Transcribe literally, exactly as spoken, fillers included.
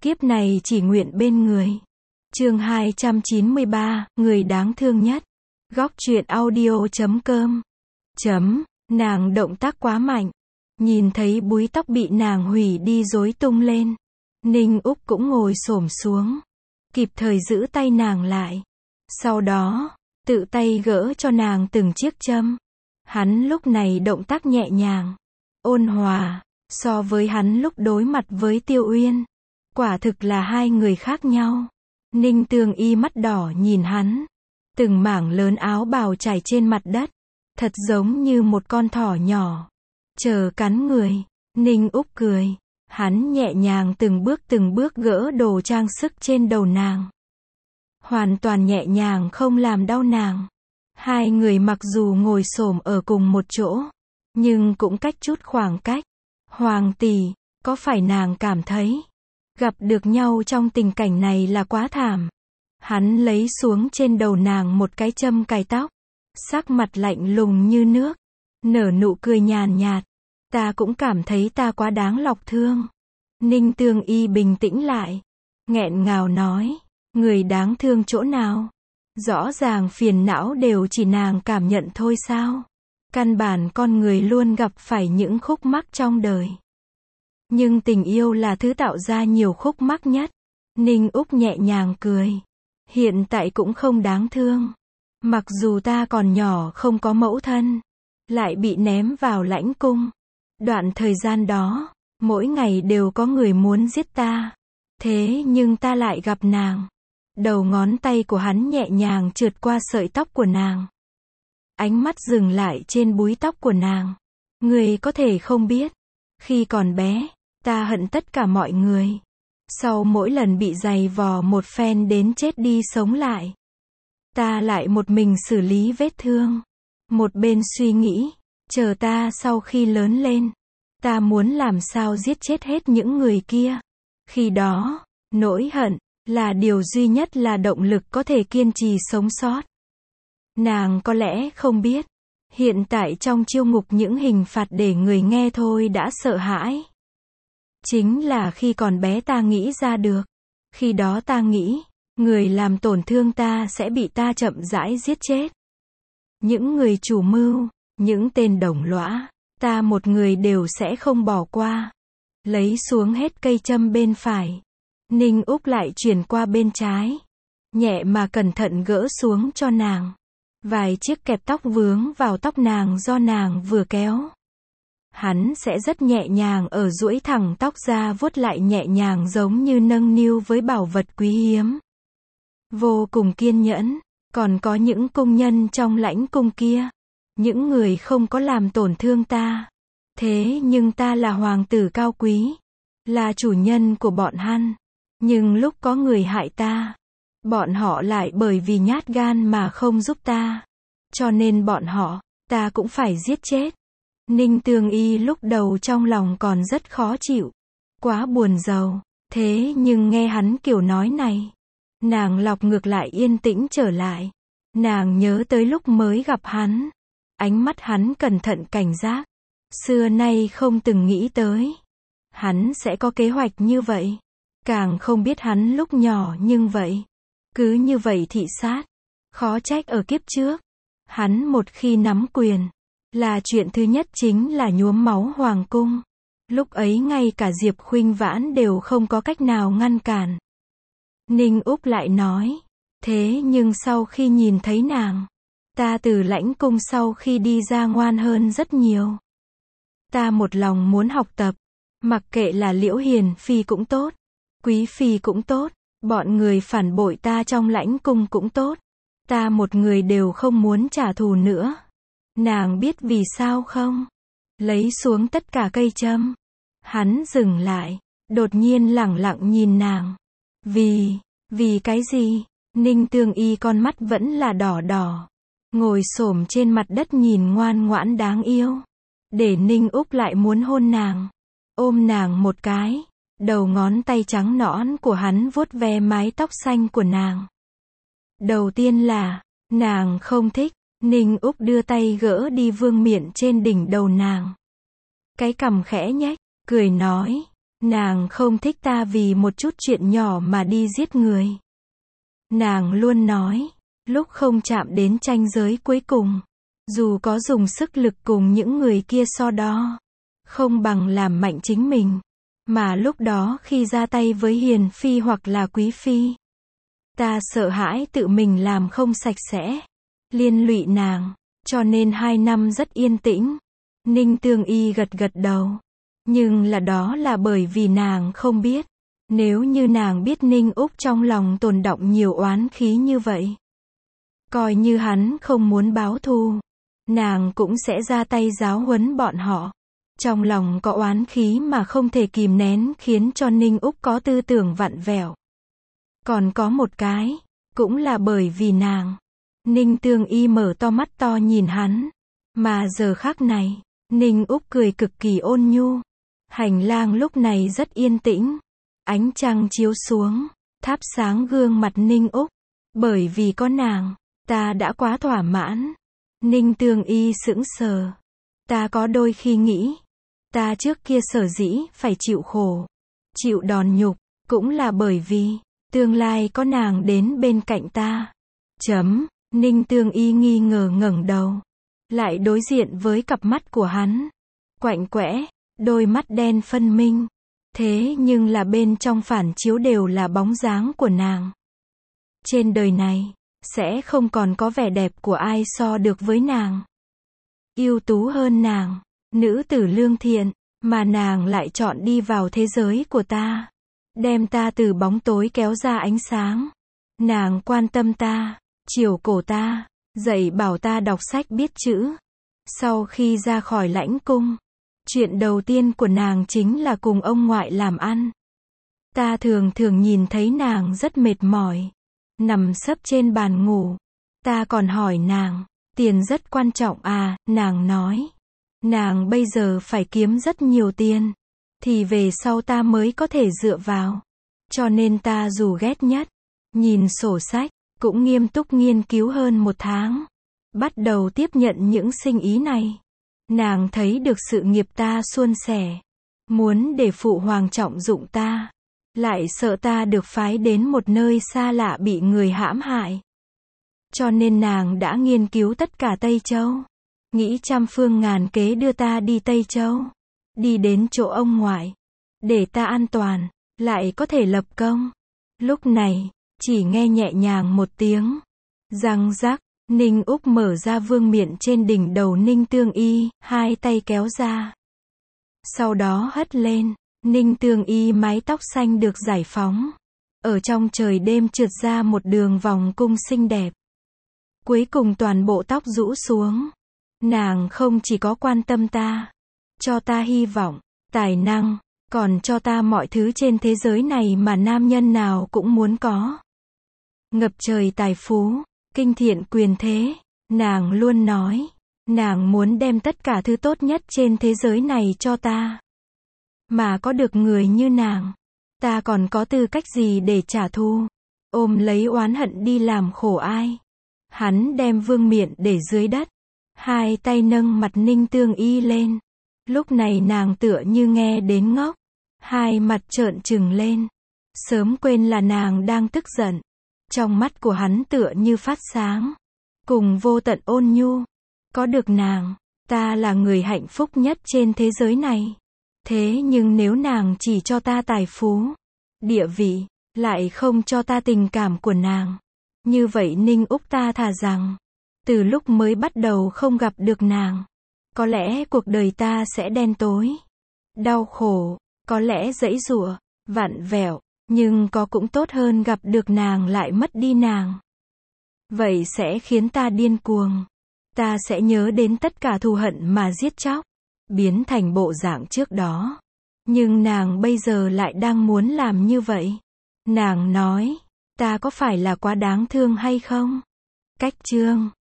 Kiếp này chỉ nguyện bên người. Chương hai trăm chín mươi ba, người đáng thương nhất. Góc truyện audio chấm com. Chấm, nàng động tác quá mạnh. Nhìn thấy búi tóc bị nàng hủy đi rối tung lên. Ninh Úc cũng ngồi xổm xuống. Kịp thời giữ tay nàng lại. Sau đó, tự tay gỡ cho nàng từng chiếc châm. Hắn lúc này động tác nhẹ nhàng, ôn hòa, so với hắn lúc đối mặt với Tiêu Uyên. Quả thực là hai người khác nhau. Ninh Tương Y mắt đỏ nhìn hắn. Từng mảng lớn áo bào trải trên mặt đất. Thật giống như một con thỏ nhỏ. Chờ cắn người. Ninh Úc cười. Hắn nhẹ nhàng từng bước từng bước gỡ đồ trang sức trên đầu nàng. Hoàn toàn nhẹ nhàng không làm đau nàng. Hai người mặc dù ngồi xổm ở cùng một chỗ, nhưng cũng cách chút khoảng cách. Hoàng tỷ, có phải nàng cảm thấy gặp được nhau trong tình cảnh này là quá thảm? Hắn lấy xuống trên đầu nàng một cái châm cài tóc, sắc mặt lạnh lùng như nước, nở nụ cười nhàn nhạt. Ta cũng cảm thấy ta quá đáng lọc thương. Ninh Tương Y bình tĩnh lại, nghẹn ngào nói, người đáng thương chỗ nào? Rõ ràng phiền não đều chỉ nàng cảm nhận thôi sao? Căn bản con người luôn gặp phải những khúc mắc trong đời. Nhưng tình yêu là thứ tạo ra nhiều khúc mắc nhất. Ninh Úc nhẹ nhàng cười. Hiện tại cũng không đáng thương. Mặc dù ta còn nhỏ không có mẫu thân, lại bị ném vào lãnh cung. Đoạn thời gian đó, mỗi ngày đều có người muốn giết ta. Thế nhưng ta lại gặp nàng. Đầu ngón tay của hắn nhẹ nhàng trượt qua sợi tóc của nàng. Ánh mắt dừng lại trên búi tóc của nàng. Người có thể không biết. Khi còn bé, ta hận tất cả mọi người. Sau mỗi lần bị giày vò một phen đến chết đi sống lại, ta lại một mình xử lý vết thương. Một bên suy nghĩ, chờ ta sau khi lớn lên, ta muốn làm sao giết chết hết những người kia. Khi đó, nỗi hận là điều duy nhất là động lực có thể kiên trì sống sót. Nàng có lẽ không biết, hiện tại trong chiêu ngục những hình phạt để người nghe thôi đã sợ hãi. Chính là khi còn bé ta nghĩ ra được. Khi đó ta nghĩ, người làm tổn thương ta sẽ bị ta chậm rãi giết chết. Những người chủ mưu, những tên đồng lõa, ta một người đều sẽ không bỏ qua. Lấy xuống hết cây châm bên phải. Ninh Úc lại chuyển qua bên trái. Nhẹ mà cẩn thận gỡ xuống cho nàng. Vài chiếc kẹp tóc vướng vào tóc nàng do nàng vừa kéo. Hắn sẽ rất nhẹ nhàng ở duỗi thẳng tóc ra vuốt lại nhẹ nhàng giống như nâng niu với bảo vật quý hiếm. Vô cùng kiên nhẫn. Còn có những cung nhân trong lãnh cung kia. Những người không có làm tổn thương ta. Thế nhưng ta là hoàng tử cao quý. Là chủ nhân của bọn hắn. Nhưng lúc có người hại ta, bọn họ lại bởi vì nhát gan mà không giúp ta. Cho nên bọn họ, ta cũng phải giết chết. Ninh Tương Y lúc đầu trong lòng còn rất khó chịu. Quá buồn rầu. Thế nhưng nghe hắn kiểu nói này, nàng lọc ngược lại yên tĩnh trở lại. Nàng nhớ tới lúc mới gặp hắn. Ánh mắt hắn cẩn thận cảnh giác. Xưa nay không từng nghĩ tới hắn sẽ có kế hoạch như vậy. Càng không biết hắn lúc nhỏ nhưng vậy. Cứ như vậy thị sát. Khó trách ở kiếp trước. Hắn một khi nắm quyền, là chuyện thứ nhất chính là nhuốm máu hoàng cung. Lúc ấy ngay cả Diệp Khuynh Vãn đều không có cách nào ngăn cản. Ninh Úc lại nói. Thế nhưng sau khi nhìn thấy nàng, ta từ lãnh cung sau khi đi ra ngoan hơn rất nhiều. Ta một lòng muốn học tập. Mặc kệ là Liễu Hiền Phi cũng tốt, Quý Phi cũng tốt, bọn người phản bội ta trong lãnh cung cũng tốt. Ta một người đều không muốn trả thù nữa. Nàng biết vì sao không? Lấy xuống tất cả cây châm. Hắn dừng lại, đột nhiên lẳng lặng nhìn nàng. Vì, vì cái gì? Ninh Tương Y con mắt vẫn là đỏ đỏ. Ngồi xổm trên mặt đất nhìn ngoan ngoãn đáng yêu. Để Ninh Úc lại muốn hôn nàng. Ôm nàng một cái. Đầu ngón tay trắng nõn của hắn vuốt ve mái tóc xanh của nàng. Đầu tiên là, nàng không thích. Ninh Úc đưa tay gỡ đi vương miện trên đỉnh đầu nàng. Cái cằm khẽ nhếch, cười nói, Nàng không thích ta vì một chút chuyện nhỏ mà đi giết người. Nàng luôn nói, lúc không chạm đến ranh giới cuối cùng, dù có dùng sức lực cùng những người kia so đo, không bằng làm mạnh chính mình. Mà lúc đó khi ra tay với hiền phi hoặc là quý phi, ta sợ hãi tự mình làm không sạch sẽ, liên lụy nàng, cho nên hai năm rất yên tĩnh. Ninh Tương Y gật gật đầu. Nhưng là đó là bởi vì nàng không biết. Nếu như nàng biết Ninh Úc trong lòng tồn đọng nhiều oán khí như vậy, coi như hắn không muốn báo thù, nàng cũng sẽ ra tay giáo huấn bọn họ. Trong lòng có oán khí mà không thể kìm nén khiến cho Ninh Úc có tư tưởng vặn vẹo. Còn có một cái, cũng là bởi vì nàng. Ninh Tương Y mở to mắt to nhìn hắn. Mà giờ khắc này, Ninh Úc cười cực kỳ ôn nhu. Hành lang lúc này rất yên tĩnh. Ánh trăng chiếu xuống, thắp sáng gương mặt Ninh Úc. Bởi vì có nàng, ta đã quá thỏa mãn. Ninh Tương Y sững sờ. Ta có đôi khi nghĩ, ta trước kia sở dĩ phải chịu khổ, chịu đòn nhục, cũng là bởi vì, tương lai có nàng đến bên cạnh ta. Chấm, Ninh Tương Y nghi ngờ ngẩng đầu, lại đối diện với cặp mắt của hắn. Quạnh quẽ, đôi mắt đen phân minh. Thế nhưng là bên trong phản chiếu đều là bóng dáng của nàng. Trên đời này, sẽ không còn có vẻ đẹp của ai so được với nàng. Ưu tú hơn nàng, nữ tử lương thiện, mà nàng lại chọn đi vào thế giới của ta. Đem ta từ bóng tối kéo ra ánh sáng. Nàng quan tâm ta, chiều cổ ta, dạy bảo ta đọc sách biết chữ. Sau khi ra khỏi lãnh cung, chuyện đầu tiên của nàng chính là cùng ông ngoại làm ăn. Ta thường thường nhìn thấy nàng rất mệt mỏi, nằm sấp trên bàn ngủ. Ta còn hỏi nàng, tiền rất quan trọng à, nàng nói. Nàng bây giờ phải kiếm rất nhiều tiền, thì về sau ta mới có thể dựa vào. Cho nên ta dù ghét nhất, nhìn sổ sách, cũng nghiêm túc nghiên cứu hơn một tháng. Bắt đầu tiếp nhận những sinh ý này. Nàng thấy được sự nghiệp ta suôn sẻ, muốn để phụ hoàng trọng dụng ta, lại sợ ta được phái đến một nơi xa lạ bị người hãm hại. Cho nên nàng đã nghiên cứu tất cả Tây Châu, nghĩ trăm phương ngàn kế đưa ta đi Tây Châu, đi đến chỗ ông ngoại, để ta an toàn, lại có thể lập công. Lúc này, chỉ nghe nhẹ nhàng một tiếng, răng rắc. Ninh Úc mở ra vương miện trên đỉnh đầu Ninh Tương Y, hai tay kéo ra. Sau đó hất lên, Ninh Tương Y mái tóc xanh được giải phóng. Ở trong trời đêm trượt ra một đường vòng cung xinh đẹp. Cuối cùng toàn bộ tóc rũ xuống. Nàng không chỉ có quan tâm ta, cho ta hy vọng, tài năng, còn cho ta mọi thứ trên thế giới này mà nam nhân nào cũng muốn có. Ngập trời tài phú, kinh thiện quyền thế, nàng luôn nói, nàng muốn đem tất cả thứ tốt nhất trên thế giới này cho ta. Mà có được người như nàng, ta còn có tư cách gì để trả thù, ôm lấy oán hận đi làm khổ ai. Hắn đem vương miện để dưới đất, hai tay nâng mặt Ninh Tương Y lên. Lúc này nàng tựa như nghe đến ngốc, hai mặt trợn trừng lên, sớm quên là nàng đang tức giận. Trong mắt của hắn tựa như phát sáng, cùng vô tận ôn nhu. Có được nàng, ta là người hạnh phúc nhất trên thế giới này. Thế nhưng nếu nàng chỉ cho ta tài phú, địa vị, lại không cho ta tình cảm của nàng, như vậy Ninh Úc ta thà rằng, từ lúc mới bắt đầu không gặp được nàng, có lẽ cuộc đời ta sẽ đen tối, đau khổ, có lẽ giãy giụa, vặn vẹo. Nhưng có cũng tốt hơn gặp được nàng lại mất đi nàng. Vậy sẽ khiến ta điên cuồng. Ta sẽ nhớ đến tất cả thù hận mà giết chóc, biến thành bộ dạng trước đó. Nhưng nàng bây giờ lại đang muốn làm như vậy. Nàng nói, ta có phải là quá đáng thương hay không? Cách chương